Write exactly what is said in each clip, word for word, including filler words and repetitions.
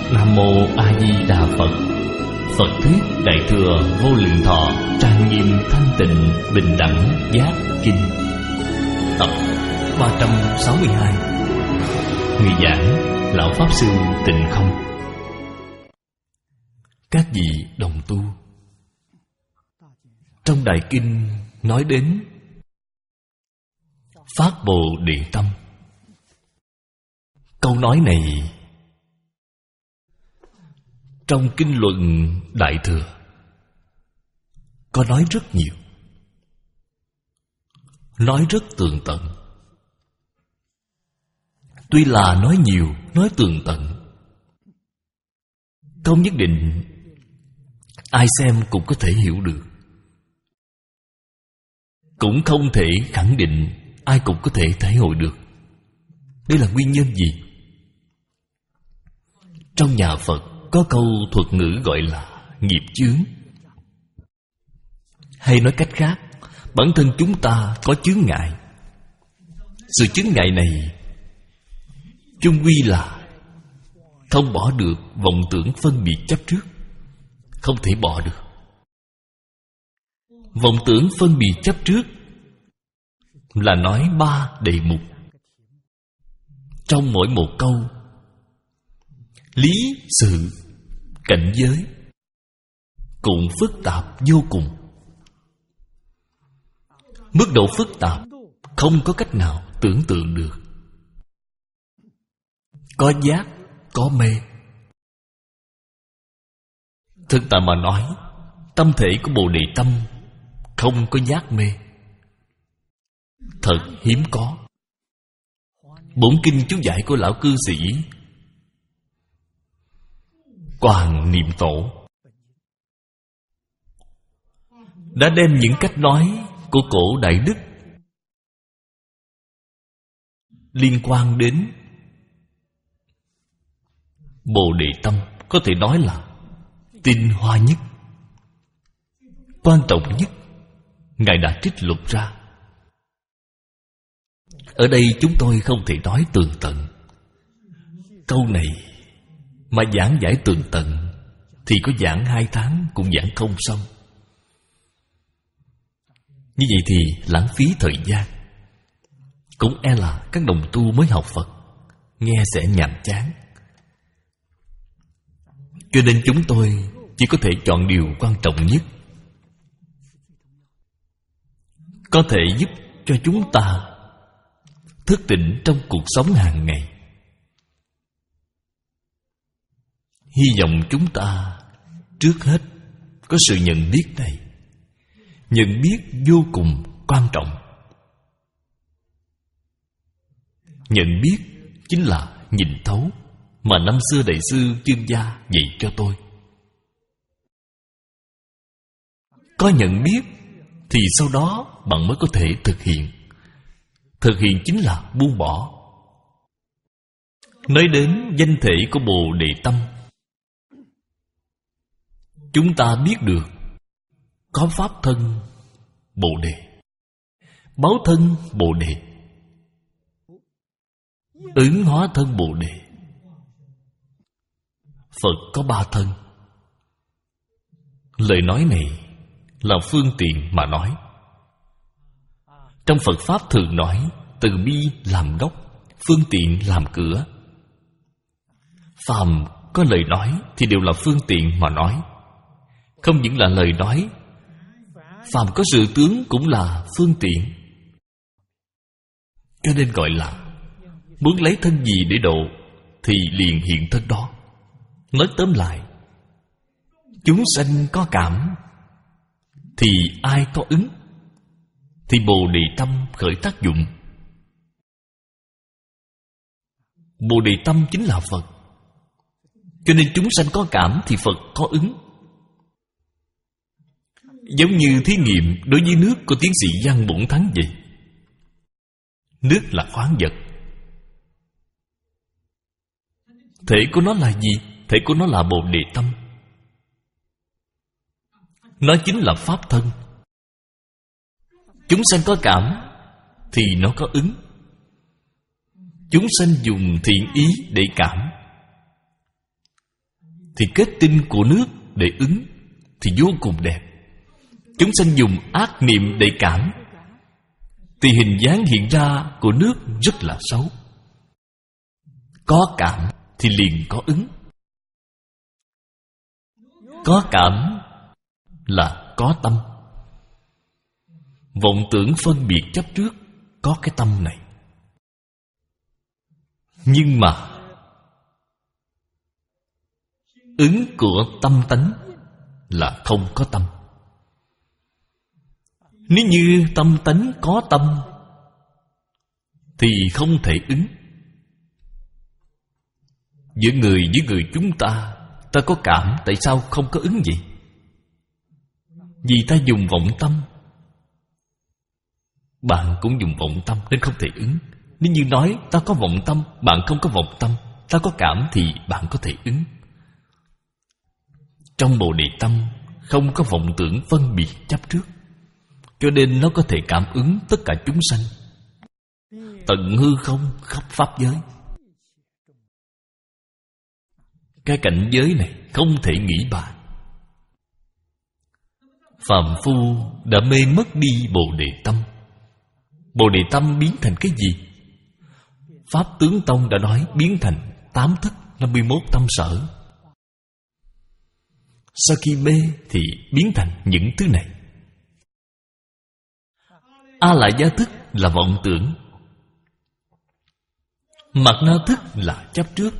Nam Mô A Di Đà Phật. Phật thuyết Đại thừa Vô Lượng Thọ trang nghiêm thanh tịnh bình đẳng giác kinh, tập ba trăm sáu mươi hai. Người giảng Lão Pháp Sư Tịnh Không. Các vị đồng tu, trong Đại Kinh nói đến phát Bồ Đề Tâm. Câu nói này trong kinh luận Đại Thừa có nói rất nhiều, nói rất tường tận. Tuy là nói nhiều, nói tường tận, không nhất định ai xem cũng có thể hiểu được, cũng không thể khẳng định ai cũng có thể thể hội được. Đây là nguyên nhân gì? Trong nhà Phật có câu thuật ngữ gọi là nghiệp chướng. Hay nói cách khác, bản thân chúng ta có chướng ngại. Sự chướng ngại này chung quy là không bỏ được vọng tưởng phân biệt chấp trước, không thể bỏ được. Vọng tưởng phân biệt chấp trước là nói ba đề mục. Trong mỗi một câu, lý, sự, cảnh giới cũng phức tạp vô cùng. Mức độ phức tạp không có cách nào tưởng tượng được. Có giác, có mê. Thực tại mà nói, tâm thể của Bồ Đề Tâm không có giác mê, thật hiếm có. Bổn kinh chú giải của lão cư sĩ Quảng Niệm Tổ đã đem những cách nói của cổ Đại Đức liên quan đến Bồ Đề Tâm, có thể nói là tinh hoa nhất, quan trọng nhất, Ngài đã trích lục ra. Ở đây chúng tôi không thể nói tường tận. Câu này mà giảng giải tường tận thì có giảng hai tháng cũng giảng không xong. Như vậy thì lãng phí thời gian. Cũng e là các đồng tu mới học Phật nghe sẽ nhàm chán. Cho nên chúng tôi chỉ có thể chọn điều quan trọng nhất, có thể giúp cho chúng ta thức tỉnh trong cuộc sống hàng ngày. Hy vọng chúng ta trước hết có sự nhận biết này. Nhận biết vô cùng quan trọng. Nhận biết chính là nhìn thấu mà năm xưa đại sư Chương Gia dạy cho tôi. Có nhận biết thì sau đó bạn mới có thể thực hiện. Thực hiện chính là buông bỏ. Nói đến danh thể của Bồ Đề Tâm, chúng ta biết được có pháp thân Bồ Đề, báo thân Bồ Đề, ứng hóa thân Bồ Đề. Phật có ba thân. Lời nói này là phương tiện mà nói. Trong Phật Pháp thường nói từ bi làm gốc, phương tiện làm cửa. Phàm có lời nói thì đều là phương tiện mà nói. Không những là lời nói, phàm có sự tướng cũng là phương tiện. Cho nên gọi là muốn lấy thân gì để độ thì liền hiện thân đó. Nói tóm lại, chúng sanh có cảm thì ai có ứng, thì Bồ Đề Tâm khởi tác dụng. Bồ Đề Tâm chính là Phật. Cho nên chúng sanh có cảm thì Phật có ứng. Giống như thí nghiệm đối với nước của tiến sĩ Giang Bổn Thắng vậy. Nước là khoáng vật. Thể của nó là gì? Thể của nó là Bồ Đề Tâm. Nó chính là pháp thân. Chúng sanh có cảm thì nó có ứng. Chúng sanh dùng thiện ý để cảm thì kết tinh của nước để ứng thì vô cùng đẹp. Chúng sanh dùng ác niệm để cảm thì hình dáng hiện ra của nước rất là xấu. Có cảm thì liền có ứng. Có cảm là có tâm. Vọng tưởng phân biệt chấp trước có cái tâm này. Nhưng mà ứng của tâm tánh là không có tâm. Nếu như tâm tánh có tâm thì không thể ứng. Giữa người với người chúng ta, ta có cảm, tại sao không có ứng vậy? Vì ta dùng vọng tâm. Bạn cũng dùng vọng tâm nên không thể ứng. Nếu như nói ta có vọng tâm, bạn không có vọng tâm, ta có cảm thì bạn có thể ứng. Trong Bồ Đề Tâm không có vọng tưởng phân biệt chấp trước, cho nên nó có thể cảm ứng tất cả chúng sanh, tận hư không khắp pháp giới. Cái cảnh giới này không thể nghĩ bàn. Phàm phu đã mê mất đi Bồ Đề Tâm. Bồ Đề Tâm biến thành cái gì? Pháp Tướng Tông đã nói biến thành tám thức năm mươi mốt tâm sở. Sau khi mê thì biến thành những thứ này. A lại gia thức là vọng tưởng, Mạt na thức là chấp trước.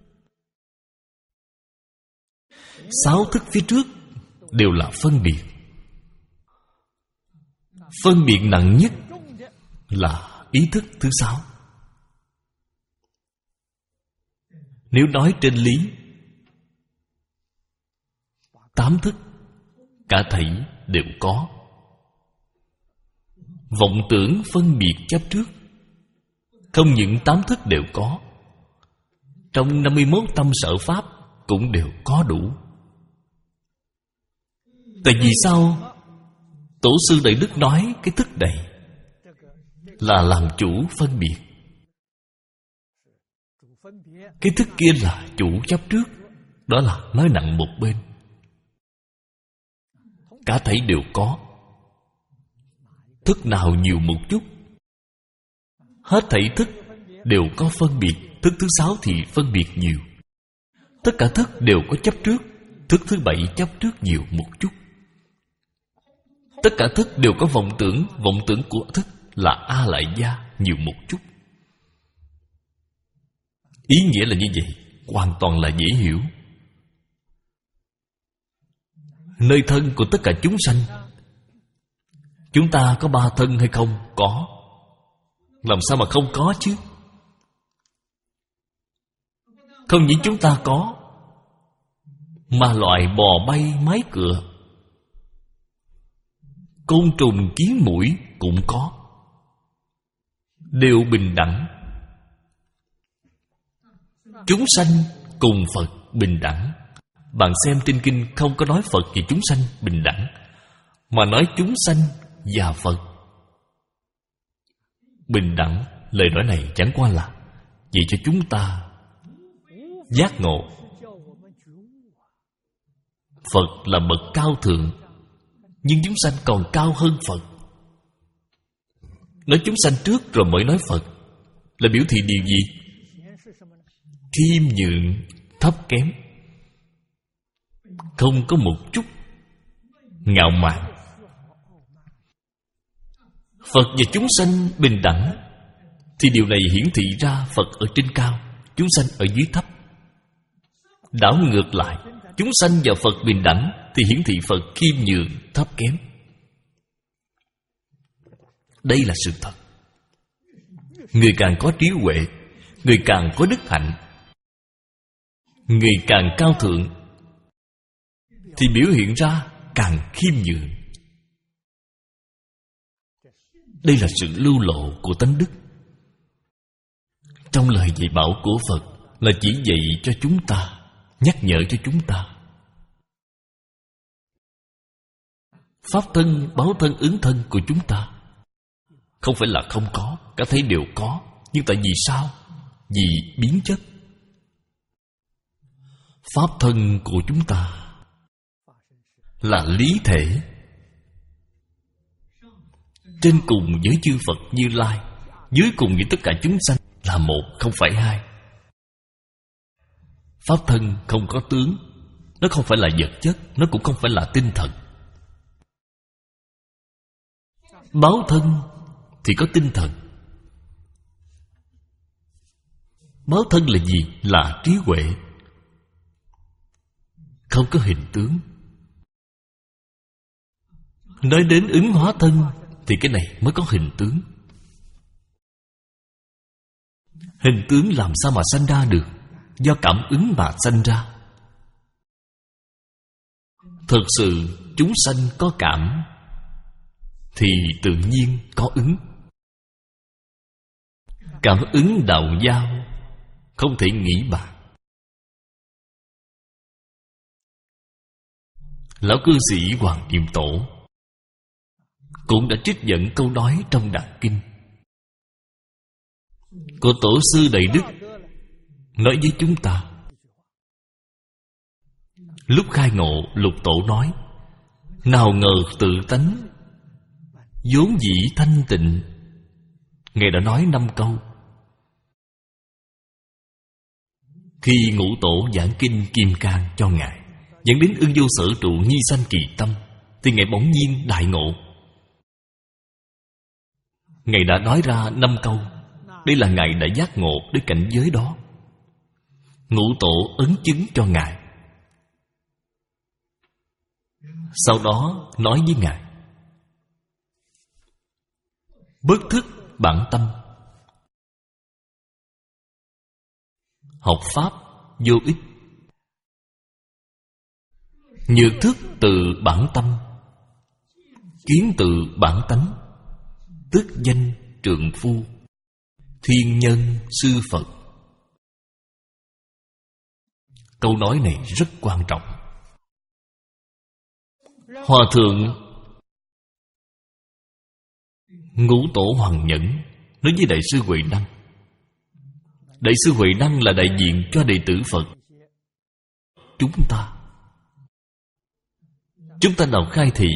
Sáu thức phía trước đều là phân biệt. Phân biệt nặng nhất là ý thức thứ sáu. Nếu nói trên lý, tám thức cả thảy đều có. Vọng tưởng phân biệt chấp trước, không những tám thức đều có, trong năm mươi mốt tâm sở pháp cũng đều có đủ. Tại vì sao Tổ sư Đại Đức nói cái thức này là làm chủ phân biệt? Cái thức kia là chủ chấp trước, đó là nói nặng một bên. Cả thảy đều có. Thức nào nhiều một chút, hết thảy thức đều có phân biệt. Thức thứ sáu thì phân biệt nhiều. Tất cả thức đều có chấp trước. Thức thứ bảy chấp trước nhiều một chút. Tất cả thức đều có vọng tưởng. Vọng tưởng của thức là A lại gia nhiều một chút. Ý nghĩa là như vậy, hoàn toàn là dễ hiểu. Nơi thân của tất cả chúng sanh, chúng ta có ba thân hay không? Có. Làm sao mà không có chứ? Không những chúng ta có, mà loại bò bay mái cựa, côn trùng kiến muỗi cũng có, đều bình đẳng. Chúng sanh cùng Phật bình đẳng. Bạn xem trên kinh không có nói Phật và chúng sanh bình đẳng, mà nói chúng sanh và Phật bình đẳng. Lời nói này chẳng qua là vì cho chúng ta giác ngộ. Phật là bậc cao thượng, nhưng chúng sanh còn cao hơn Phật. Nói chúng sanh trước rồi mới nói Phật là biểu thị điều gì? Khiêm nhượng, thấp kém, không có một chút ngạo mạn. Phật và chúng sanh bình đẳng thì điều này hiển thị ra Phật ở trên cao, chúng sanh ở dưới thấp. Đảo ngược lại, chúng sanh và Phật bình đẳng thì hiển thị Phật khiêm nhường, thấp kém. Đây là sự thật. Người càng có trí huệ, người càng có đức hạnh, người càng cao thượng thì biểu hiện ra càng khiêm nhường. Đây là sự lưu lộ của tánh đức. Trong lời dạy bảo của Phật là chỉ dạy cho chúng ta, nhắc nhở cho chúng ta. Pháp thân, báo thân, ứng thân của chúng ta không phải là không có, cả thấy đều có. Nhưng tại vì sao? Vì biến chất. Pháp thân của chúng ta là lý thể, trên cùng với chư Phật Như Lai, dưới cùng với tất cả chúng sanh là một, không phải hai. Pháp thân không có tướng, nó không phải là vật chất, nó cũng không phải là tinh thần. Báo thân thì có tinh thần. Báo thân là gì? Là trí huệ, không có hình tướng. Nói đến ứng hóa thân thì cái này mới có hình tướng. Hình tướng làm sao mà sanh ra được? Do cảm ứng mà sanh ra. Thực sự chúng sanh có cảm thì tự nhiên có ứng. Cảm ứng đạo giao không thể nghĩ bạc. Lão cư sĩ Hoàng Niệm Tổ cũng đã trích dẫn câu nói trong Đại Kinh của Tổ sư Đại Đức, nói với chúng ta. Lúc khai ngộ, Lục Tổ nói: nào ngờ tự tánh vốn dĩ thanh tịnh. Ngài đã nói năm câu. Khi Ngũ Tổ giảng kinh Kim Cang cho Ngài, dẫn đến ưng vô sở trụ nhi sanh kỳ tâm, thì Ngài bỗng nhiên đại ngộ. Ngài đã nói ra năm câu. Đây là Ngài đã giác ngộ đến cảnh giới đó. Ngũ Tổ ấn chứng cho Ngài. Sau đó nói với Ngài: bất thức bản tâm, học pháp vô ích. Nhược thức từ bản tâm, kiến từ bản tánh, tức danh trượng phu, thiên nhân sư Phật. Câu nói này rất quan trọng. Hòa thượng Ngũ Tổ Hoàng Nhẫn nói với Đại sư Huệ Năng. Đại sư Huệ Năng là đại diện cho đệ tử Phật chúng ta. Chúng ta nào khai thị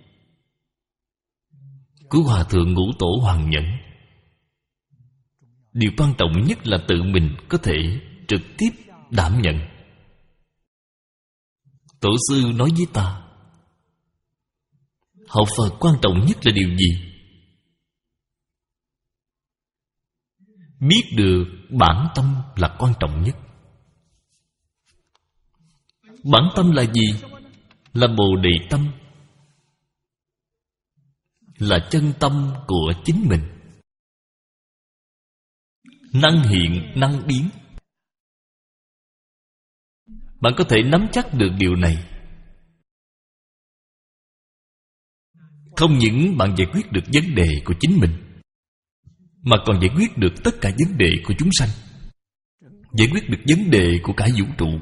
của Hòa thượng Ngũ Tổ Hoàng Nhẫn, điều quan trọng nhất là tự mình có thể trực tiếp đảm nhận. Tổ sư nói với ta, học Phật quan trọng nhất là điều gì? Biết được bản tâm là quan trọng nhất. Bản tâm là gì? Là Bồ Đề tâm, là chân tâm của chính mình, năng hiện năng biến. Bạn có thể nắm chắc được điều này, không những bạn giải quyết được vấn đề của chính mình, mà còn giải quyết được tất cả vấn đề của chúng sanh, giải quyết được vấn đề của cả vũ trụ.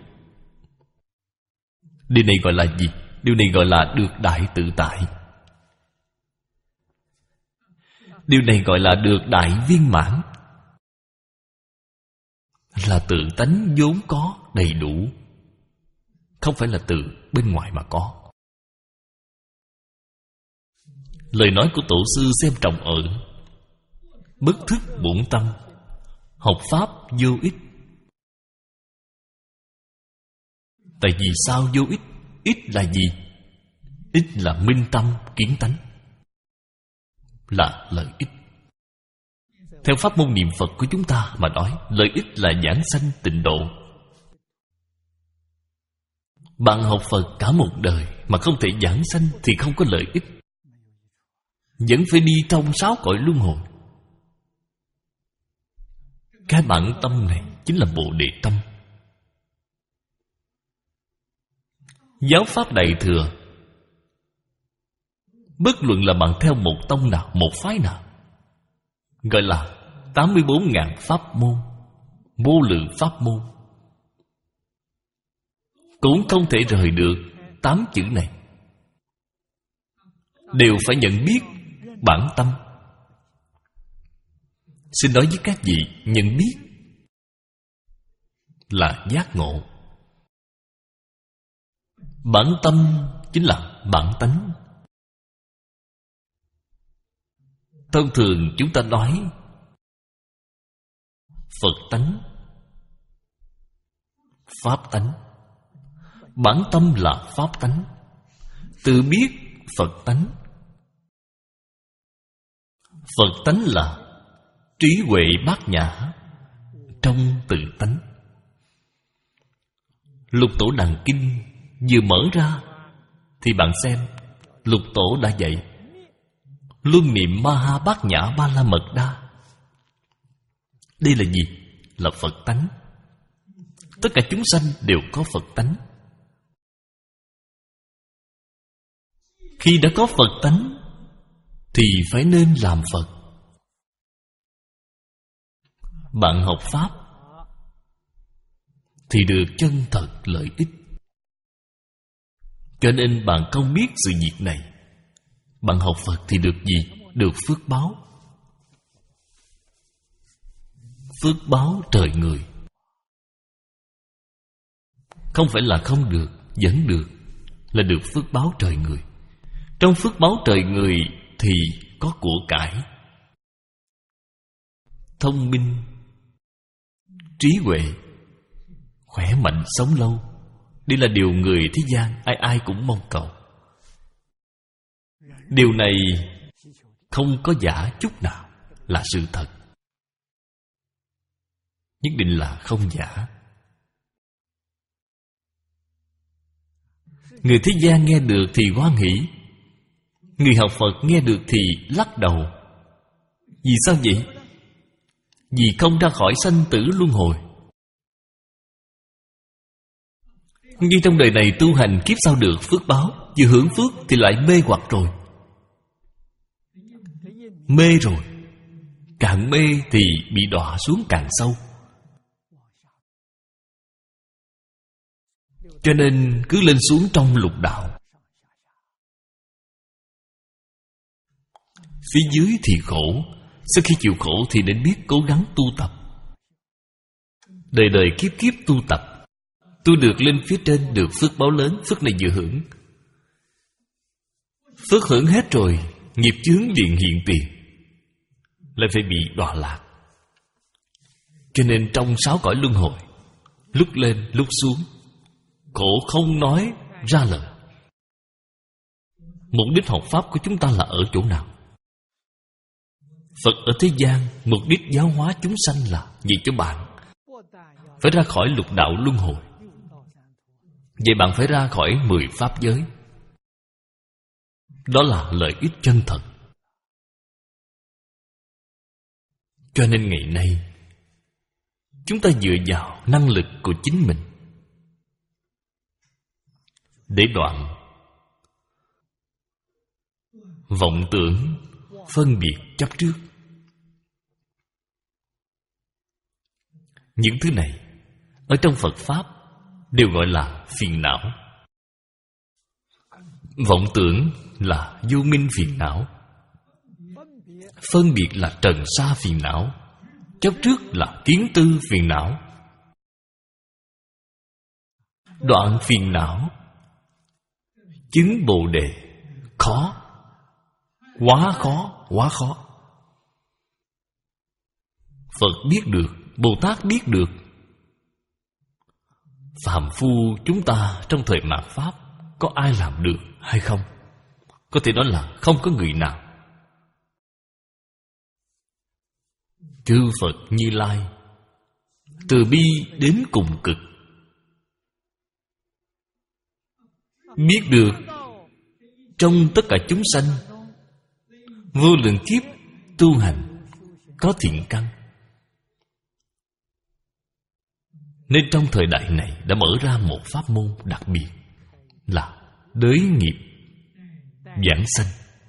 Điều này gọi là gì? Điều này gọi là được đại tự tại. Điều này gọi là được đại viên mãn, là tự tánh vốn có đầy đủ, không phải là từ bên ngoài mà có. Lời nói của Tổ sư xem trọng ở bất thức bổn tâm, học pháp vô ích. Tại vì sao vô ích? Ích là gì? Ích là minh tâm kiến tánh, là lợi ích. Theo pháp môn niệm Phật của chúng ta mà nói, lợi ích là giảng sanh tịnh độ. Bạn học Phật cả một đời mà không thể giảng sanh thì không có lợi ích, vẫn phải đi trong sáu cõi luân hồi. Cái bản tâm này chính là Bồ Đề tâm. Giáo pháp Đại Thừa, bất luận là bạn theo một tông nào, một phái nào, gọi là tám mươi bốn ngàn pháp môn, vô lượng pháp môn, cũng không thể rời được tám chữ này. Đều phải nhận biết bản tâm. Xin nói với các vị, nhận biết là giác ngộ. Bản tâm chính là bản tánh. Thông thường chúng ta nói Phật tánh, Pháp tánh. Bản tâm là Pháp tánh, tự biết Phật tánh. Phật tánh là trí huệ bát nhã trong tự tánh. Lục Tổ Đàn Kinh vừa mở ra thì bạn xem, Lục Tổ đã dạy luân niệm ma ha bát nhã ba la mật đa. Đây là gì? Là Phật tánh. Tất cả chúng sanh đều có Phật tánh. Khi đã có Phật tánh thì phải nên làm Phật. Bạn học Pháp thì được chân thật lợi ích. Cho nên bạn không biết sự việc này. Bạn học Phật thì được gì? Được phước báo. Phước báo trời người. Không phải là không được, vẫn được. Là được phước báo trời người. Trong phước báo trời người thì có của cải, thông minh, trí huệ, khỏe mạnh, sống lâu. Đây là điều người thế gian ai ai cũng mong cầu. Điều này không có giả chút nào, là sự thật. Nhất định là không giả. Người thế gian nghe được thì hoan hỷ, người học Phật nghe được thì lắc đầu. Vì sao vậy? Vì không ra khỏi sanh tử luân hồi. Nhưng trong đời này tu hành, kiếp sau được phước báo, vừa hưởng phước thì lại mê hoặc rồi. Mê rồi, càng mê thì bị đọa xuống càng sâu. Cho nên cứ lên xuống trong lục đạo. Phía dưới thì khổ. Sau khi chịu khổ thì nên biết cố gắng tu tập. Đời đời kiếp kiếp tu tập, tu được lên phía trên, được phước báo lớn. Phước này vừa hưởng, phước hưởng hết rồi, nghiệp chướng liền hiện tiền, lại phải bị đọa lạc. Cho nên trong sáu cõi luân hồi, lúc lên lúc xuống, khổ không nói ra lời. Mục đích học Pháp của chúng ta là ở chỗ nào? Phật ở thế gian mục đích giáo hóa chúng sanh là vì cho bạn phải ra khỏi lục đạo luân hồi. Vậy bạn phải ra khỏi mười pháp giới. Đó là lợi ích chân thật. Cho nên ngày nay chúng ta dựa vào năng lực của chính mình để đoạn vọng tưởng, phân biệt, chấp trước. Những thứ này ở trong Phật Pháp đều gọi là phiền não. Vọng tưởng là vô minh phiền não, phân biệt là trần sa phiền não, chấp trước là kiến tư phiền não. Đoạn phiền não, chứng Bồ Đề khó, quá khó, quá khó. Phật biết được, Bồ Tát biết được. Phàm phu chúng ta trong thời mạt Pháp có ai làm được hay không? Có thể nói là không có người nào. Chư Phật Như Lai từ bi đến cùng cực, biết được trong tất cả chúng sanh vô lượng kiếp tu hành có thiện căn, nên trong thời đại này đã mở ra một pháp môn đặc biệt là đới nghiệp giảng sanh.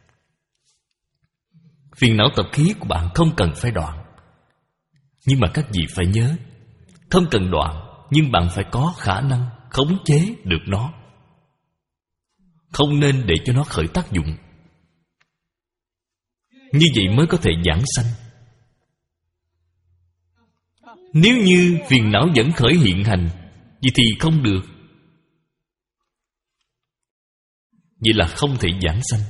Phiền não tập khí của bạn không cần phải đoạn, nhưng mà các vị phải nhớ, không cần đoạn, nhưng bạn phải có khả năng khống chế được nó. Không nên để cho nó khởi tác dụng. Như vậy mới có thể giảng sanh. Nếu như phiền não vẫn khởi hiện hành, vậy thì không được. vậy là không thể giảng sanh.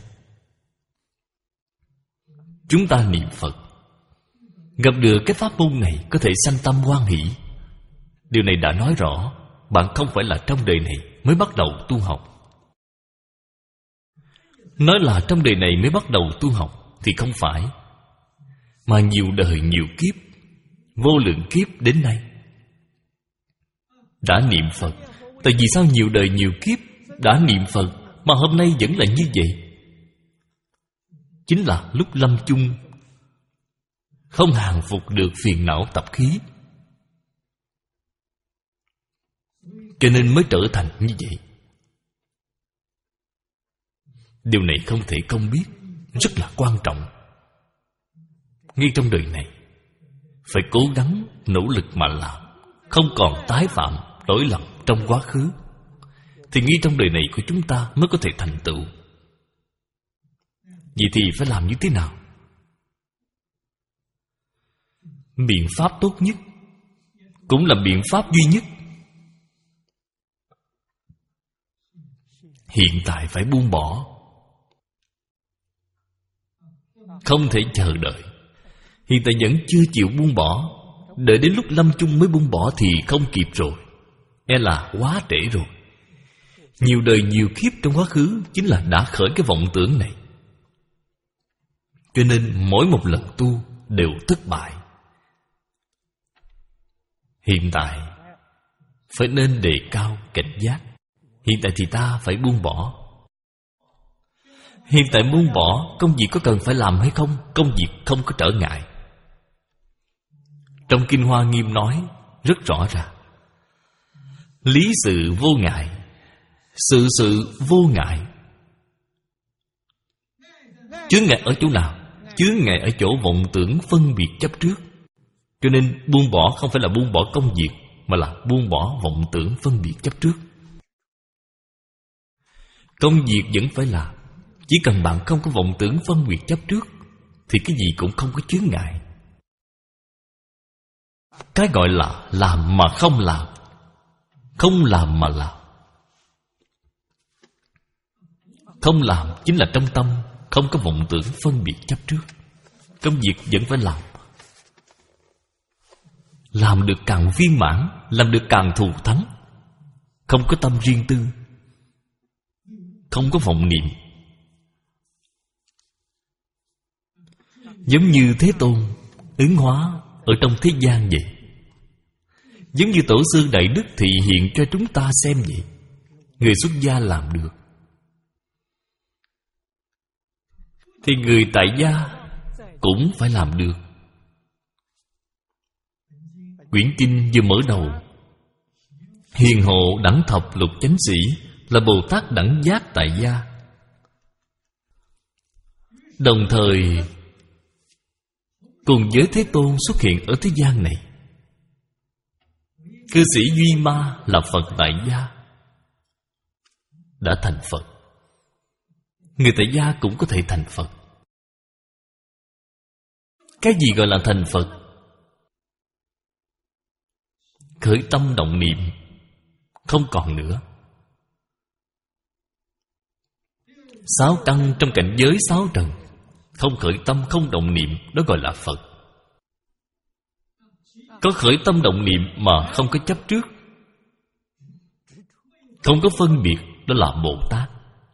Chúng ta niệm Phật, gặp được cái pháp môn này có thể sanh tâm hoan hỷ. Điều này đã nói rõ bạn không phải là trong đời này mới bắt đầu tu học. Nói là trong đời này mới bắt đầu tu học thì không phải, mà nhiều đời nhiều kiếp, vô lượng kiếp đến nay đã niệm Phật. Tại vì sao nhiều đời nhiều kiếp đã niệm Phật mà hôm nay vẫn là như vậy? Chính là lúc lâm chung không hàng phục được phiền não tập khí, cho nên mới trở thành như vậy. Điều này không thể không biết, rất là quan trọng. Ngay trong đời này phải cố gắng nỗ lực mà làm, không còn tái phạm lỗi lầm trong quá khứ, thì ngay trong đời này của chúng ta mới có thể thành tựu. Vậy thì phải làm như thế nào? Biện pháp tốt nhất, cũng là biện pháp duy nhất, hiện tại phải buông bỏ. Không thể chờ đợi. Hiện tại vẫn chưa chịu buông bỏ, đợi đến lúc lâm chung mới buông bỏ thì không kịp rồi, e là quá trễ rồi. Nhiều đời nhiều kiếp trong quá khứ chính là đã khởi cái vọng tưởng này, cho nên mỗi một lần tu đều thất bại. Hiện tại phải nên đề cao cảnh giác. Hiện tại thì ta phải buông bỏ. Hiện tại buông bỏ, công việc có cần phải làm hay không? Công việc không có trở ngại. Trong Kinh Hoa Nghiêm nói rất rõ ràng: lý sự vô ngại, sự sự vô ngại. Chướng ngại ở chỗ nào? Chướng ngại ở chỗ vọng tưởng phân biệt chấp trước. Cho nên buông bỏ không phải là buông bỏ công việc, mà là buông bỏ vọng tưởng phân biệt chấp trước. Công việc vẫn phải làm, chỉ cần bạn không có vọng tưởng phân biệt chấp trước thì cái gì cũng không có chướng ngại. Cái gọi là làm mà không làm, không làm mà làm. Không làm chính là trong tâm không có vọng tưởng phân biệt chấp trước. Công việc vẫn phải làm, làm được càng viên mãn, làm được càng thù thắng. Không có tâm riêng tư, không có vọng niệm. Giống như Thế Tôn ứng hóa ở trong thế gian vậy, giống như Tổ sư Đại Đức thị hiện cho chúng ta xem vậy. Người xuất gia làm được thì người tại gia cũng phải làm được. Quyển kinh vừa mở đầu: hiền hộ đẳng thập lục chánh sĩ là Bồ Tát đẳng giác tại gia. Đồng thời cùng với Thế Tôn xuất hiện ở thế gian này, cư sĩ Duy Ma là Phật tại gia, đã thành Phật. Người tại gia cũng có thể thành Phật. Cái gì gọi là thành Phật? Khởi tâm động niệm không còn nữa. Sáu căn trong cảnh giới sáu trần không khởi tâm không động niệm, đó gọi là Phật. Có khởi tâm động niệm mà không có chấp trước, không có phân biệt, đó là Bồ Tát.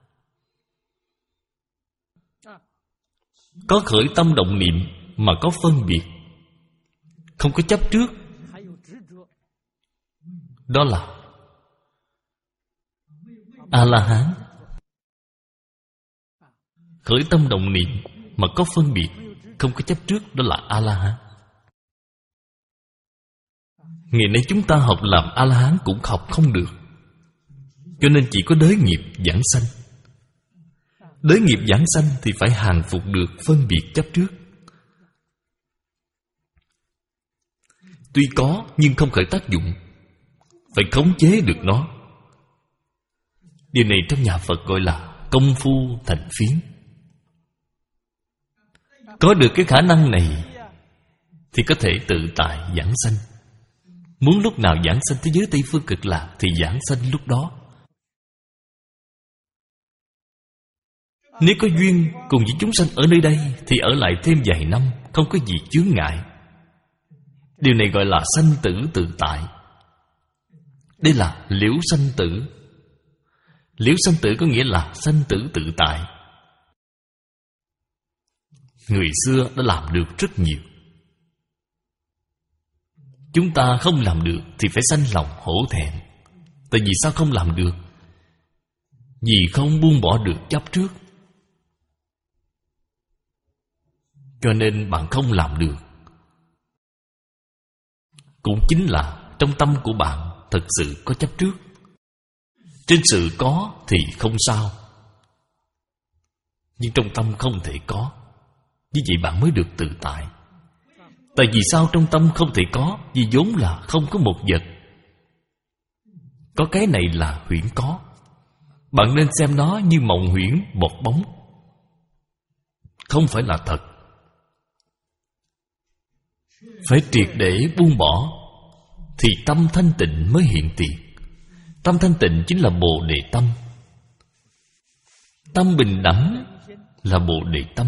Có khởi tâm động niệm mà có phân biệt, không có chấp trước, đó là A-la-hán. Khởi tâm động niệm mà có phân biệt, không có chấp trước, đó là A-la-hán. Ngày nay chúng ta học làm A-la-hán cũng học không được, cho nên chỉ có đới nghiệp giảng sanh. Đới nghiệp giảng sanh thì phải hàng phục được phân biệt chấp trước. Tuy có nhưng không khởi tác dụng, phải khống chế được nó. Điều này trong nhà Phật gọi là công phu thành phiến. Có được cái khả năng này thì có thể tự tại giảng sanh. Muốn lúc nào giảng sanh thế giới Tây Phương Cực Lạc thì giảng sanh lúc đó. Nếu có duyên cùng với chúng sanh ở nơi đây thì ở lại thêm vài năm, không có gì chướng ngại. Điều này gọi là sanh tử tự tại. Đây là liễu sanh tử. Liễu sanh tử có nghĩa là sanh tử tự tại. Người xưa đã làm được rất nhiều. Chúng ta không làm được thì phải sanh lòng hổ thẹn. Tại vì sao không làm được? Vì không buông bỏ được chấp trước, cho nên bạn không làm được. Cũng chính là trong tâm của bạn thật sự có chấp trước. Trên sự có thì không sao, nhưng trong tâm không thể có. Như vậy bạn mới được tự tại. Tại vì sao trong tâm không thể có? Vì vốn là không có một vật. Có cái này là huyễn có. Bạn nên xem nó như mộng huyễn, bọt bóng, không phải là thật. Phải triệt để buông bỏ thì tâm thanh tịnh mới hiện tiền. Tâm thanh tịnh chính là Bồ Đề tâm. Tâm bình đẳng là Bồ Đề tâm.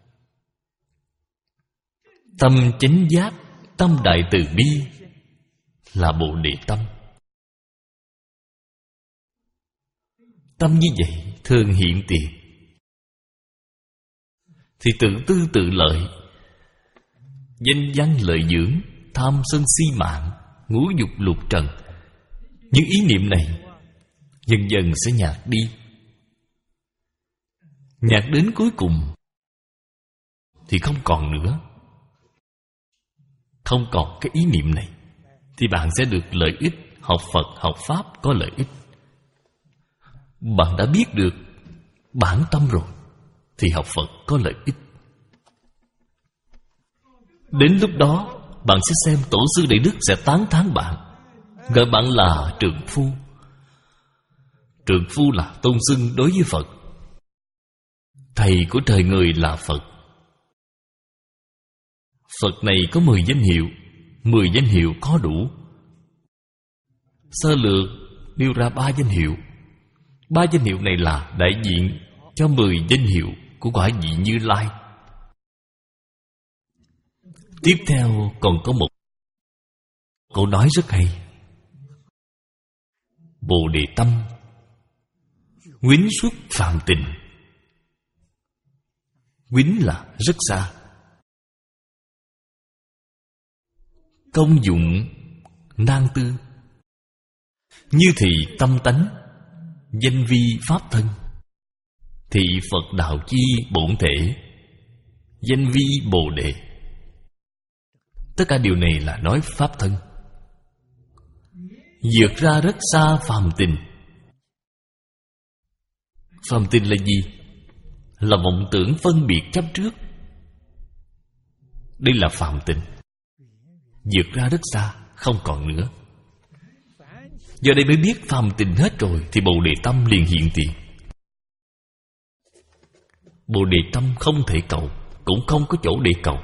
Tâm chánh giác, tâm đại từ bi là Bồ Đề tâm. Tâm như vậy thường hiện tiền thì tự tư tự lợi, danh văn lợi dưỡng, tham sân si mạng, ngũ dục lục trần, những ý niệm này dần dần sẽ nhạt đi. Nhạt đến cuối cùng thì không còn nữa. Không còn cái ý niệm này thì bạn sẽ được lợi ích. Học Phật, học Pháp có lợi ích. Bạn đã biết được bản tâm rồi thì học Phật có lợi ích. Đến lúc đó bạn sẽ xem Tổ sư Đại Đức sẽ tán thán bạn, gọi bạn là trượng phu. Trượng phu là tôn xưng đối với Phật. Thầy của trời người là Phật. Phật này có mười danh hiệu. Mười danh hiệu có đủ. Sơ lược nêu ra ba danh hiệu. Ba danh hiệu này là đại diện cho mười danh hiệu của quả vị Như Lai. Tiếp theo còn có một câu nói rất hay. Bồ Đề tâm quyến xuất phàm tình. Quyến là rất xa. Công dụng nan tư. Như thị tâm tánh, danh vi pháp thân. Thị Phật đạo chi bổn thể, danh vi Bồ Đề. Tất cả điều này là nói pháp thân. Vượt ra rất xa phàm tình. Phàm tình là gì? Là vọng tưởng phân biệt chấp trước. Đây là phàm tình. Vượt ra rất xa, không còn nữa. Do đây mới biết phàm tình hết rồi thì Bồ Đề tâm liền hiện tiền. Bồ Đề tâm không thể cầu, cũng không có chỗ để cầu.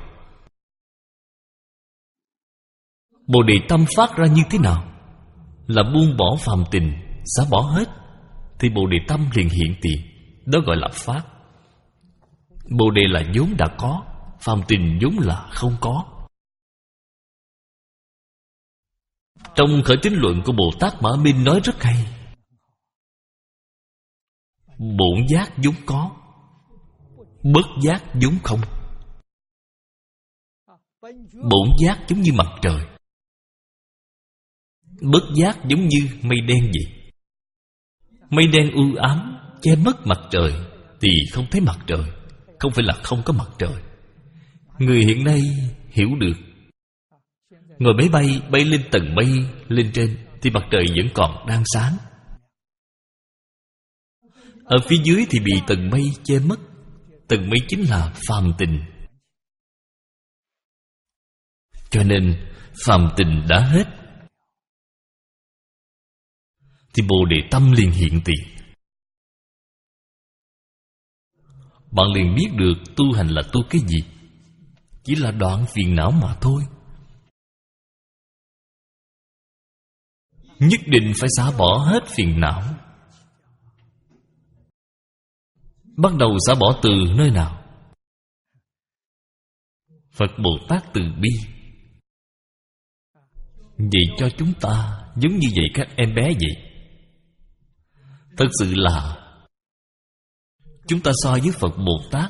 Bồ Đề tâm phát ra như thế nào? Là buông bỏ phàm tình, xả bỏ hết thì Bồ Đề tâm liền hiện tiền. Đó gọi là phát. Bồ Đề là vốn đã có, phàm tình vốn là không có. Trong Khởi Tín Luận của Bồ Tát Mã Minh nói rất hay. Bổn giác vốn có, bất giác vốn không. Bổn giác giống như mặt trời, bất giác giống như mây đen vậy. Mây đen u ám che mất mặt trời thì không thấy mặt trời. Không phải là không có mặt trời. Người hiện nay hiểu được, ngồi máy bay bay lên tầng mây lên trên thì mặt trời vẫn còn đang sáng. Ở phía dưới thì bị tầng mây che mất. Tầng mây chính là phàm tình. Cho nên phàm tình đã hết thì Bồ Đề tâm liền hiện tiền. Bạn liền biết được tu hành là tu cái gì. Chỉ là đoạn phiền não mà thôi. Nhất định phải xả bỏ hết phiền não. bắt đầu xả bỏ từ nơi nào? Phật Bồ Tát từ bi. Vậy cho chúng ta giống như vậy các em bé vậy. Thật sự là chúng ta so với Phật Bồ Tát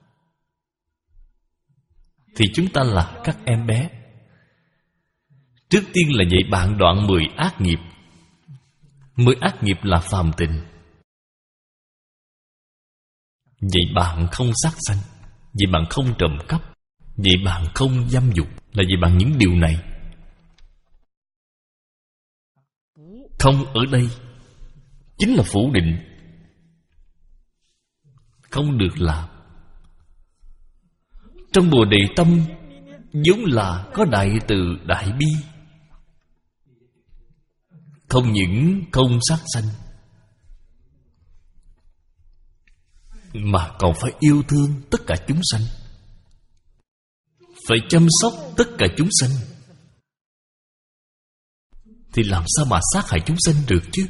thì chúng ta là các em bé. Trước tiên là dạy bạn đoạn mười ác nghiệp. Mười ác nghiệp là phàm tình. Vậy bạn không sát sanh, vậy bạn không trộm cắp, vậy bạn không dâm dục, là vậy bạn những điều này. Không ở đây chính là phủ định. Không được làm. Trong Bồ Đề Tâm vốn là có đại từ đại bi. Không những không sát sanh mà còn phải yêu thương tất cả chúng sanh, phải chăm sóc tất cả chúng sanh. Thì làm sao mà sát hại chúng sanh được chứ?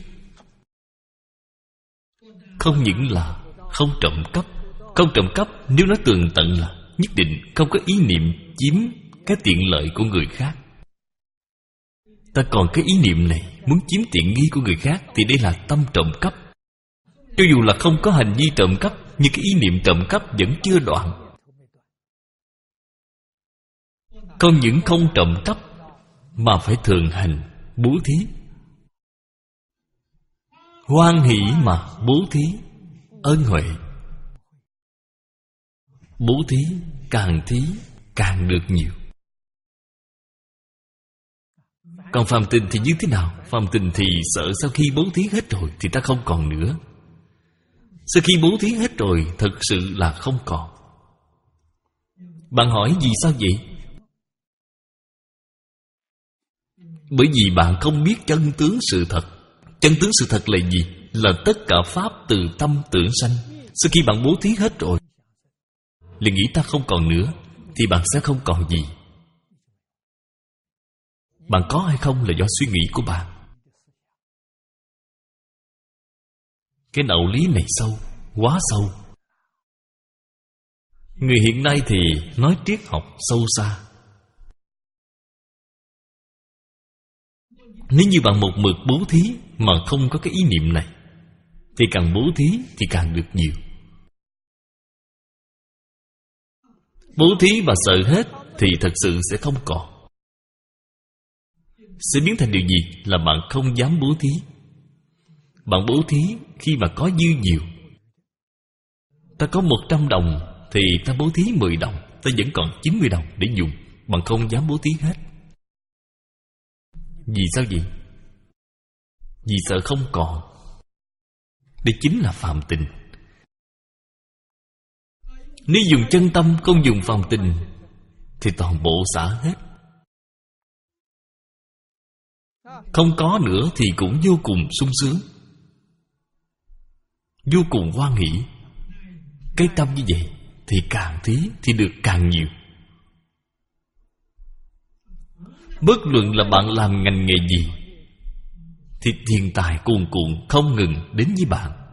Không những là không trộm cắp. Không trộm cắp nếu nói tường tận là nhất định không có ý niệm chiếm cái tiện lợi của người khác. Ta còn cái ý niệm này muốn chiếm tiện nghi của người khác thì đây là tâm trộm cắp. Cho dù là không có hành vi trộm cắp, nhưng cái ý niệm trộm cắp vẫn chưa đoạn. Không những không trộm cắp mà phải thường hành bố thí. Hoan hỷ mà bố thí ơn huệ. Bố thí càng thí càng được nhiều. Còn phàm tình thì như thế nào? Phàm tình thì sợ sau khi bố thí hết rồi thì ta không còn nữa. Sau khi bố thí hết rồi thật sự là không còn. Bạn hỏi vì sao vậy? Bởi vì bạn không biết chân tướng sự thật. Chân tướng sự thật là gì? Là tất cả pháp từ tâm tưởng sanh. Sau khi bạn bố thí hết rồi, liền nghĩ ta không còn nữa, thì bạn sẽ không còn gì. Bạn có hay không là do suy nghĩ của bạn. Cái đạo lý này sâu, quá sâu. Người hiện nay thì nói triết học sâu xa. Nếu như bạn một mực bố thí mà không có cái ý niệm này, thì càng bố thí thì càng được nhiều. Bố thí và sợ hết thì thật sự sẽ không còn. Sẽ biến thành điều gì? Là bạn không dám bố thí. Bạn bố thí khi mà có dư nhiều. Ta có một trăm đồng thì ta bố thí mười đồng, ta vẫn còn chín mươi đồng để dùng. Bạn không dám bố thí hết. Vì sao vậy? Vì sợ không còn. Đây chính là phàm tình. Nếu dùng chân tâm không dùng phàm tình thì toàn bộ xả hết. Không có nữa thì cũng vô cùng sung sướng, vô cùng hoan hỷ. Cái tâm như vậy thì càng thí thì được càng nhiều. Bất luận là bạn làm ngành nghề gì thì tiền tài cuồn cuộn không ngừng đến với bạn.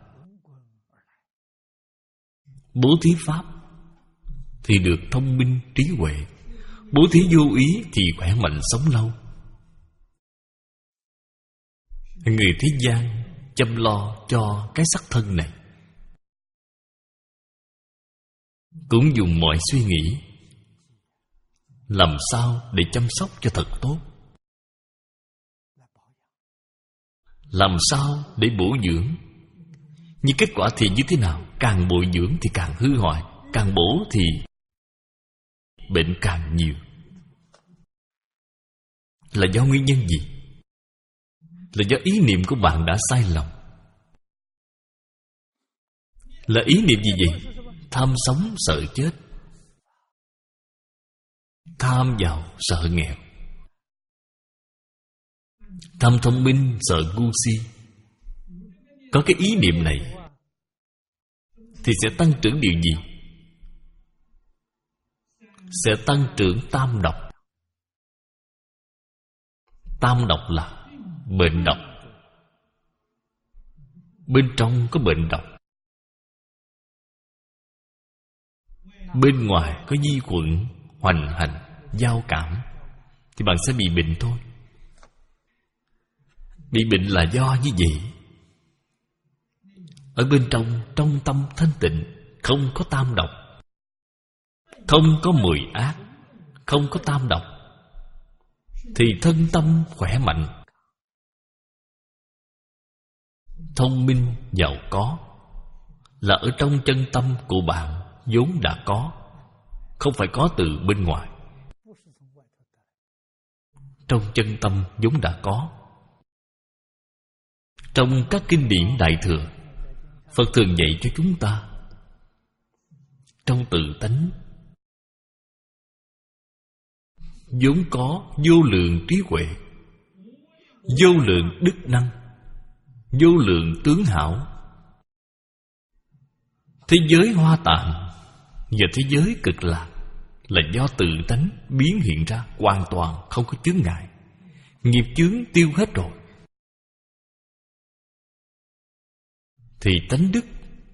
Bố thí pháp thì được thông minh trí huệ. Bố thí vô ý thì khỏe mạnh sống lâu. Người thế gian chăm lo cho cái sắc thân này, cũng dùng mọi suy nghĩ làm sao để chăm sóc cho thật tốt, làm sao để bổ dưỡng. Nhưng kết quả thì như thế nào? Càng bồi dưỡng thì càng hư hoại, càng bổ thì bệnh càng nhiều. Là do nguyên nhân gì? Là do ý niệm của bạn đã sai lầm. Là ý niệm gì vậy? Tham sống sợ chết, tham giàu sợ nghèo, tham thông minh sợ ngu si. Có cái ý niệm này thì sẽ tăng trưởng điều gì? Sẽ tăng trưởng tam độc. Tam độc là bệnh độc. Bên trong có bệnh độc. bên ngoài có vi khuẩn hoành hành, giao cảm, thì bạn sẽ bị bệnh thôi. Bị bệnh là do như vậy. Ở bên trong, trong tâm thanh tịnh, không có tam độc, không có mười ác, không có tam độc, thì thân tâm khỏe mạnh, thông minh, giàu có, là ở trong chân tâm của bạn vốn đã có, không phải có từ bên ngoài. Trong chân tâm vốn đã có. Trong các kinh điển Đại Thừa, Phật thường dạy cho chúng ta, trong tự tánh vốn có vô lượng trí huệ, vô lượng đức năng, vô lượng tướng hảo. Thế giới Hoa Tạng và thế giới Cực Lạc là do tự tánh biến hiện ra, hoàn toàn không có chướng ngại. Nghiệp chướng tiêu hết rồi, thì tánh đức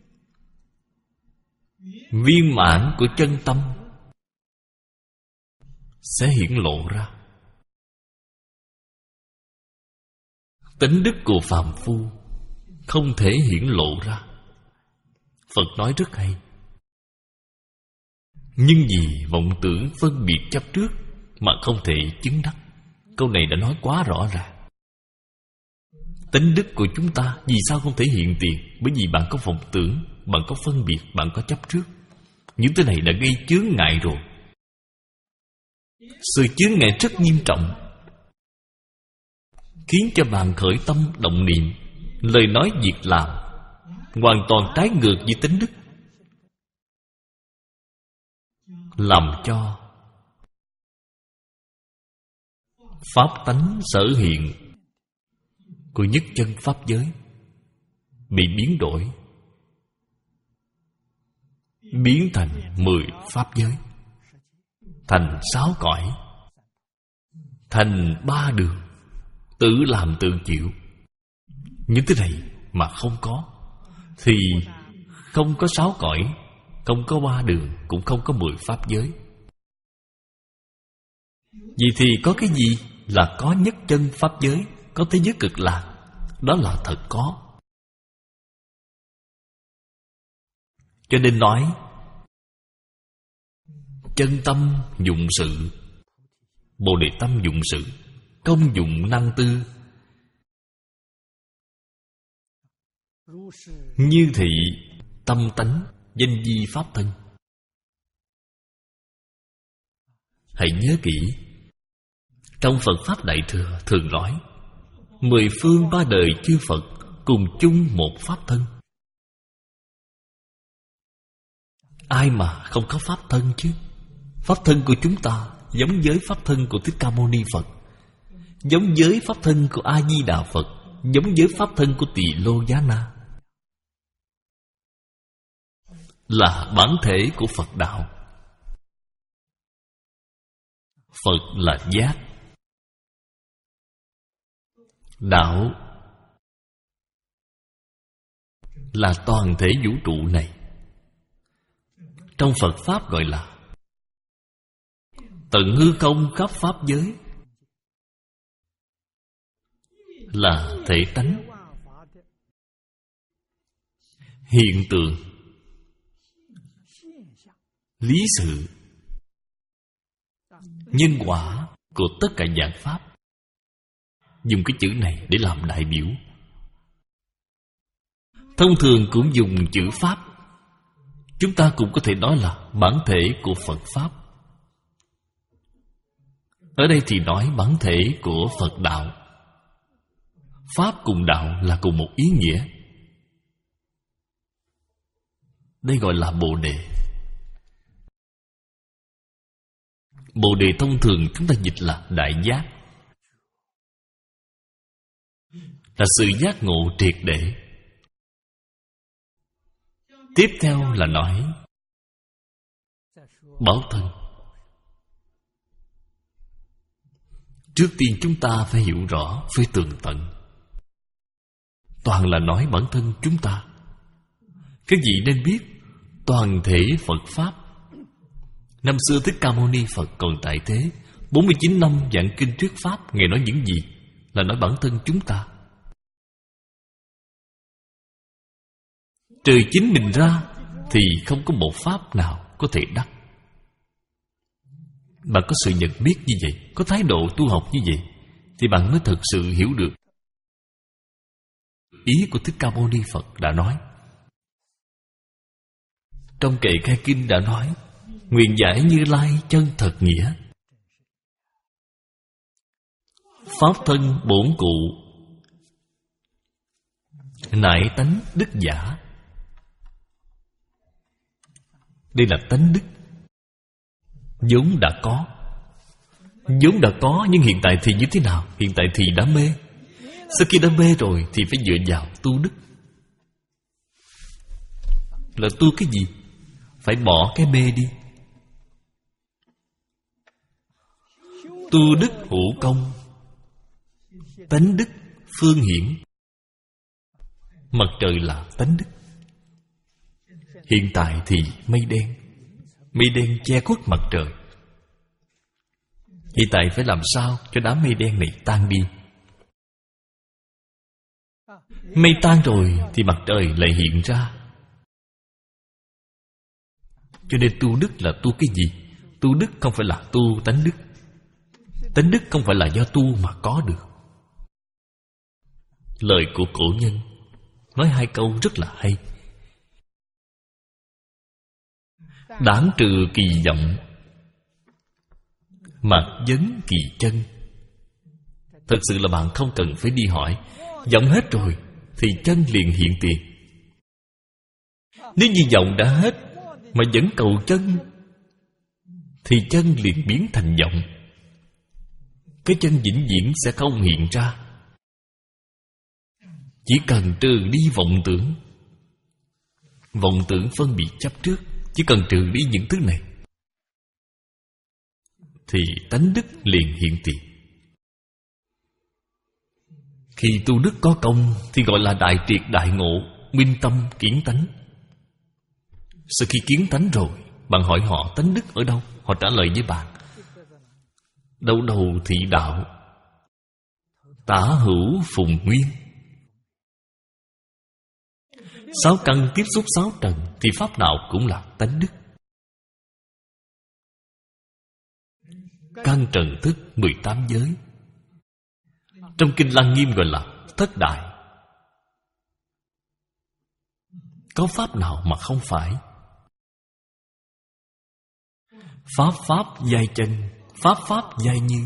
viên mãn của chân tâm sẽ hiển lộ ra. Tánh đức của phàm phu không thể hiển lộ ra. Phật nói rất hay. Nhưng vì vọng tưởng phân biệt chấp trước mà không thể chứng đắc. Câu này đã nói quá rõ ràng. Tánh đức của chúng ta vì sao không thể hiện tiền? Bởi vì bạn có vọng tưởng, bạn có phân biệt, bạn có chấp trước. Những thứ này đã gây chướng ngại rồi. Sự chướng ngại rất nghiêm trọng, khiến cho bạn khởi tâm động niệm, lời nói việc làm hoàn toàn trái ngược với tánh đức, làm cho pháp tánh sở hiện của nhất chân pháp giới bị biến đổi, biến thành mười pháp giới, thành sáu cõi, thành ba đường, tự làm tự chịu. Những thứ này mà không có, thì không có sáu cõi, không có ba đường, cũng không có mười pháp giới. Vậy thì có cái gì? Là có nhất chân pháp giới, có thế giới Cực Lạc. Đó là thật có. Cho nên nói chân tâm dụng sự, Bồ Đề tâm dụng sự, công dụng năng tư. Như thị tâm tánh, danh di pháp thân. Hãy nhớ kỹ, trong Phật Pháp Đại Thừa thường nói mười phương ba đời chư Phật cùng chung một pháp thân. Ai mà không có pháp thân chứ? Pháp thân của chúng ta giống với pháp thân của Thích Ca Mâu Ni Phật, giống với pháp thân của A Di Đà Phật, giống với pháp thân của Tỳ Lô Giá Na, là bản thể của Phật đạo. Phật là giác, đạo là toàn thể vũ trụ này. Trong Phật Pháp gọi là tận hư không khắp pháp giới, là thể tánh, hiện tượng, lý sự, nhân quả của tất cả dạng pháp. Dùng cái chữ này để làm đại biểu. Thông thường cũng dùng chữ Pháp. Chúng ta cũng có thể nói là bản thể của Phật Pháp. Ở đây thì nói bản thể của Phật đạo. Pháp cùng đạo là cùng một ý nghĩa. Đây gọi là Bồ Đề. Bồ Đề thông thường chúng ta dịch là đại giác, là sự giác ngộ triệt để. Tiếp theo là nói báo thân. Trước tiên chúng ta phải hiểu rõ, phải tường tận. Toàn là nói bản thân chúng ta. Các vị nên biết toàn thể Phật Pháp Năm xưa Thích Ca Mâu Ni Phật còn tại thế, bốn mươi chín năm giảng kinh thuyết pháp, Ngài nói những gì? Là nói bản thân chúng ta. Trừ chính mình ra thì không có một pháp nào có thể đắc. Bạn có sự nhận biết như vậy, có thái độ tu học như vậy, thì bạn mới thực sự hiểu được ý của Thích Ca Mâu Ni Phật đã nói. Trong kệ khai kinh đã nói: nguyện giải Như Lai chân thật nghĩa, pháp thân bổn cụ, nại tánh đức giả. Đây là tánh đức vốn đã có. vốn đã có nhưng hiện tại thì như thế nào? Hiện tại thì đã mê. Sau khi đã mê rồi thì phải dựa vào tu đức. Là tu cái gì? Phải bỏ cái mê đi. Tu đức hữu công, tánh đức phương hiển. Mặt trời là tánh đức. Hiện tại thì mây đen. Mây đen che khuất mặt trời. Hiện tại phải làm sao cho đám mây đen này tan đi. Mây tan rồi thì mặt trời lại hiện ra. Cho nên tu đức là tu cái gì? Tu đức không phải là tu tánh đức. Tánh đức không phải là do tu mà có được. Lời của cổ nhân nói hai câu rất là hay: đãng trừ kỳ vọng, mạt vấn kỳ chân. Thật sự là bạn không cần phải đi hỏi. Vọng hết rồi thì chân liền hiện tiền. Nếu như vọng đã hết mà vẫn cầu chân thì chân liền biến thành vọng. Cái chân vĩnh viễn sẽ không hiện ra. Chỉ cần trừ đi vọng tưởng. Vọng tưởng phân biệt chấp trước, chỉ cần trừ đi những thứ này thì tánh đức liền hiện tiền. Khi tu đức có công thì gọi là đại triệt đại ngộ, minh tâm kiến tánh. Sau khi kiến tánh rồi, bạn hỏi họ tánh đức ở đâu? Họ trả lời với bạn: đâu đầu thị đạo, tả hữu phùng nguyên. Sáu căn tiếp xúc sáu trần thì pháp nào cũng là tánh đức. Căn trần thức mười tám giới, trong Kinh Lăng Nghiêm gọi là thất đại. Có pháp nào mà không phải? Pháp pháp giai chân, pháp pháp giai như.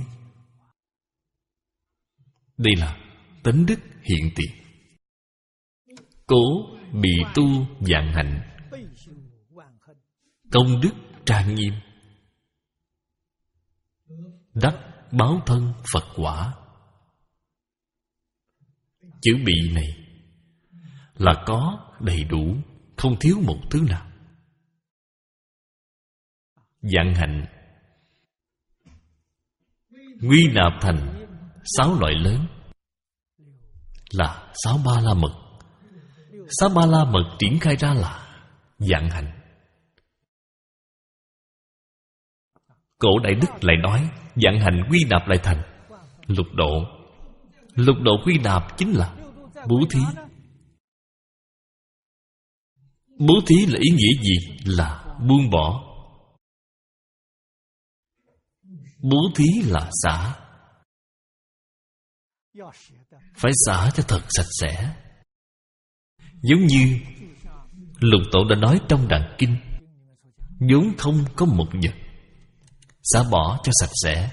Đây là tánh đức hiện tiền. Cố bị tu vạn hạnh, công đức trang nghiêm, đắc báo thân Phật quả. Chữ bị này là có đầy đủ, không thiếu một thứ nào. Vạn hạnh quy nạp thành sáu loại lớn là sáu ba la mật. Sáu ba la mật triển khai ra là vạn hạnh. Cổ Đại Đức lại nói vạn hạnh quy nạp lại thành lục độ. Lục độ quy nạp chính là bố thí. Bố thí là ý nghĩa gì? Là buông bỏ. Bố thí là xả. Phải xả cho thật sạch sẽ. Giống như Lục Tổ đã nói trong Đàn Kinh, vốn không có một vật, xả bỏ cho sạch sẽ.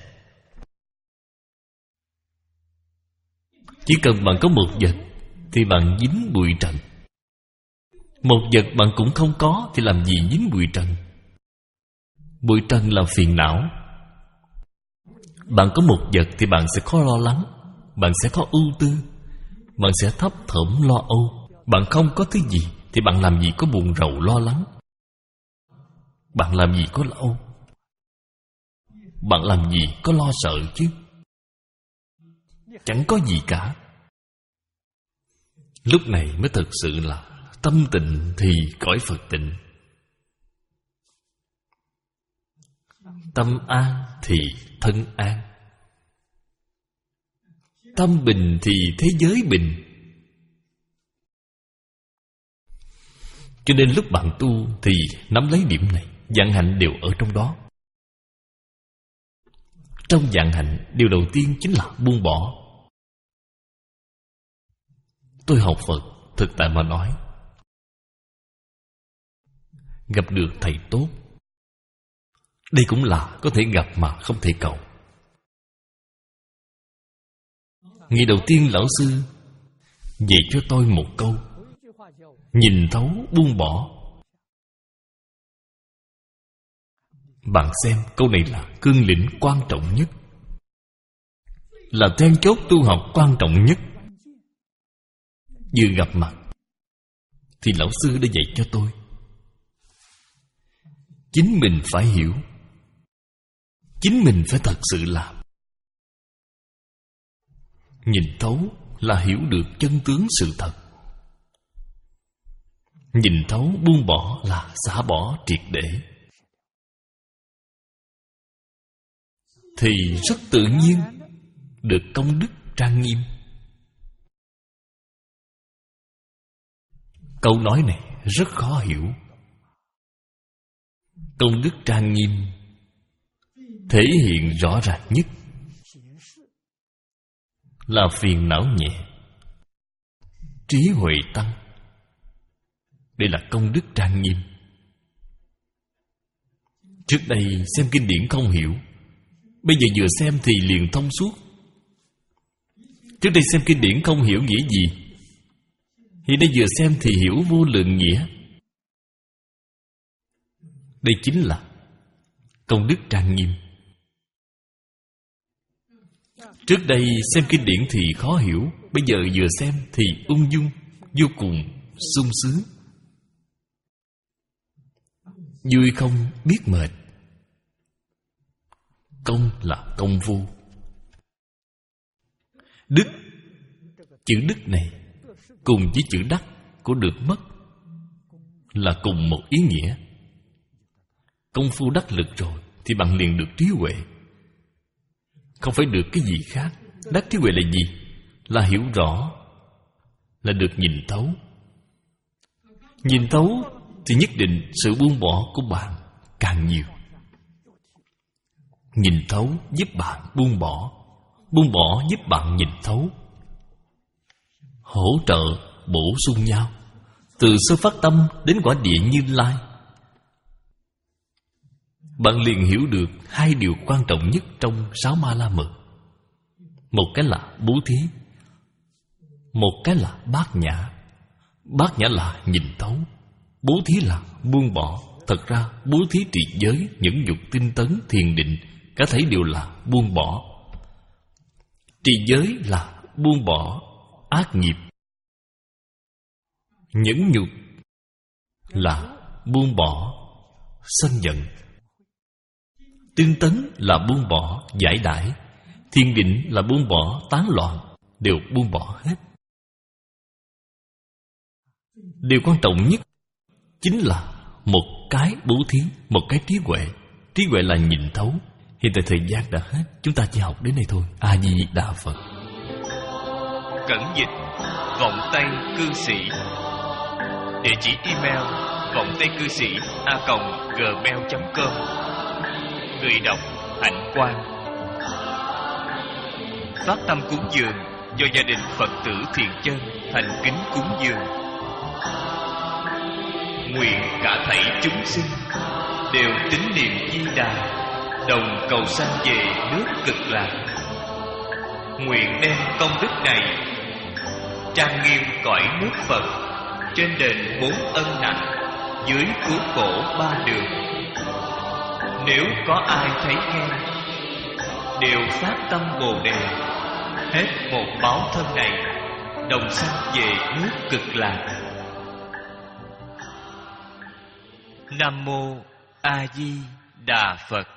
Chỉ cần bạn có một vật thì bạn dính bụi trần. Một vật bạn cũng không có thì làm gì dính bụi trần? Bụi trần là phiền não. Bạn có một vật thì bạn sẽ có lo lắng, bạn sẽ có ưu tư, bạn sẽ thấp thỏm lo âu. Bạn không có thứ gì thì bạn làm gì có buồn rầu lo lắng? Bạn làm gì có lo âu? Bạn làm gì có lo sợ chứ? Chẳng có gì cả. Lúc này mới thực sự là tâm tịnh thì cõi Phật tịnh. Tâm an thì thân an, tâm bình thì thế giới bình. Cho nên lúc bạn tu thì nắm lấy điểm này, vạn hạnh đều ở trong đó. Trong vạn hạnh, điều đầu tiên chính là buông bỏ. Tôi học Phật, thực tại mà nói, gặp được thầy tốt, đây cũng là có thể gặp mà không thể cầu. Ngày đầu tiên lão sư dạy cho tôi một câu: nhìn thấu buông bỏ. Bạn xem, câu này là cương lĩnh quan trọng nhất, là then chốt tu học quan trọng nhất. Vừa gặp mặt thì lão sư đã dạy cho tôi, chính mình phải hiểu, chính mình phải thật sự làm. Nhìn thấu là hiểu được chân tướng sự thật. Nhìn thấu buông bỏ là xả bỏ triệt để. Thì rất tự nhiên được công đức trang nghiêm. Câu nói này rất khó hiểu. Công đức trang nghiêm thể hiện rõ ràng nhất là phiền não nhẹ, trí huệ tăng. Đây là công đức trang nghiêm. Trước đây xem kinh điển không hiểu, bây giờ vừa xem thì liền thông suốt. Trước đây xem kinh điển không hiểu nghĩa gì, hiện nay vừa xem thì hiểu vô lượng nghĩa. Đây chính là công đức trang nghiêm. Trước đây xem kinh điển thì khó hiểu, bây giờ vừa xem thì ung dung, vô cùng sung sướng. Vui không biết mệt. Công là công vô. Đức, chữ đức này cùng với chữ đắc của được mất là cùng một ý nghĩa. Công phu đắc lực rồi thì bạn liền được trí huệ, không phải được cái gì khác. Đắc trí huệ là gì? Là hiểu rõ, là được nhìn thấu. Nhìn thấu thì nhất định sự buông bỏ của bạn càng nhiều. Nhìn thấu giúp bạn buông bỏ, buông bỏ giúp bạn nhìn thấu, hỗ trợ bổ sung nhau, từ sơ phát tâm đến quả địa Như Lai. Bạn liền hiểu được hai điều quan trọng nhất trong sáu ma la mật. Một cái là bố thí, một cái là bát nhã. Bát nhã là nhìn thấu, bố thí là buông bỏ. Thật ra bố thí trì giới, những dục tinh tấn, thiền định, cả thảy đều là buông bỏ. Trì giới là buông bỏ ác nghiệp, nhẫn nhục là buông bỏ sân giận, tinh tấn là buông bỏ giải đãi, thiền định là buông bỏ tán loạn, đều buông bỏ hết. Điều quan trọng nhất chính là một cái bố thí, một cái trí huệ. Trí huệ là nhìn thấu. Hiện tại thời gian đã hết, chúng ta chỉ học đến đây thôi. A Di Đà Phật. Cẩn dịch vọng tây cư sĩ. Địa chỉ email vọng tây cư sĩ a còng gmail chấm com. Người đọc Hạnh Quang. Phát tâm cúng dường do gia đình Phật tử Thiện Chân thành kính cúng dường. Nguyện cả thảy chúng sinh đều tín niệm Di Đà, đồng cầu sanh về nước Cực Lạc. Nguyện đem công đức này trang nghiêm cõi nước Phật, trên đền bốn ân nặng, dưới cứu khổ ba đường. Nếu có ai thấy nghe, đều phát tâm Bồ Đề, hết một báo thân này, đồng sanh về nước Cực Lạc. Nam mô A Di Đà Phật.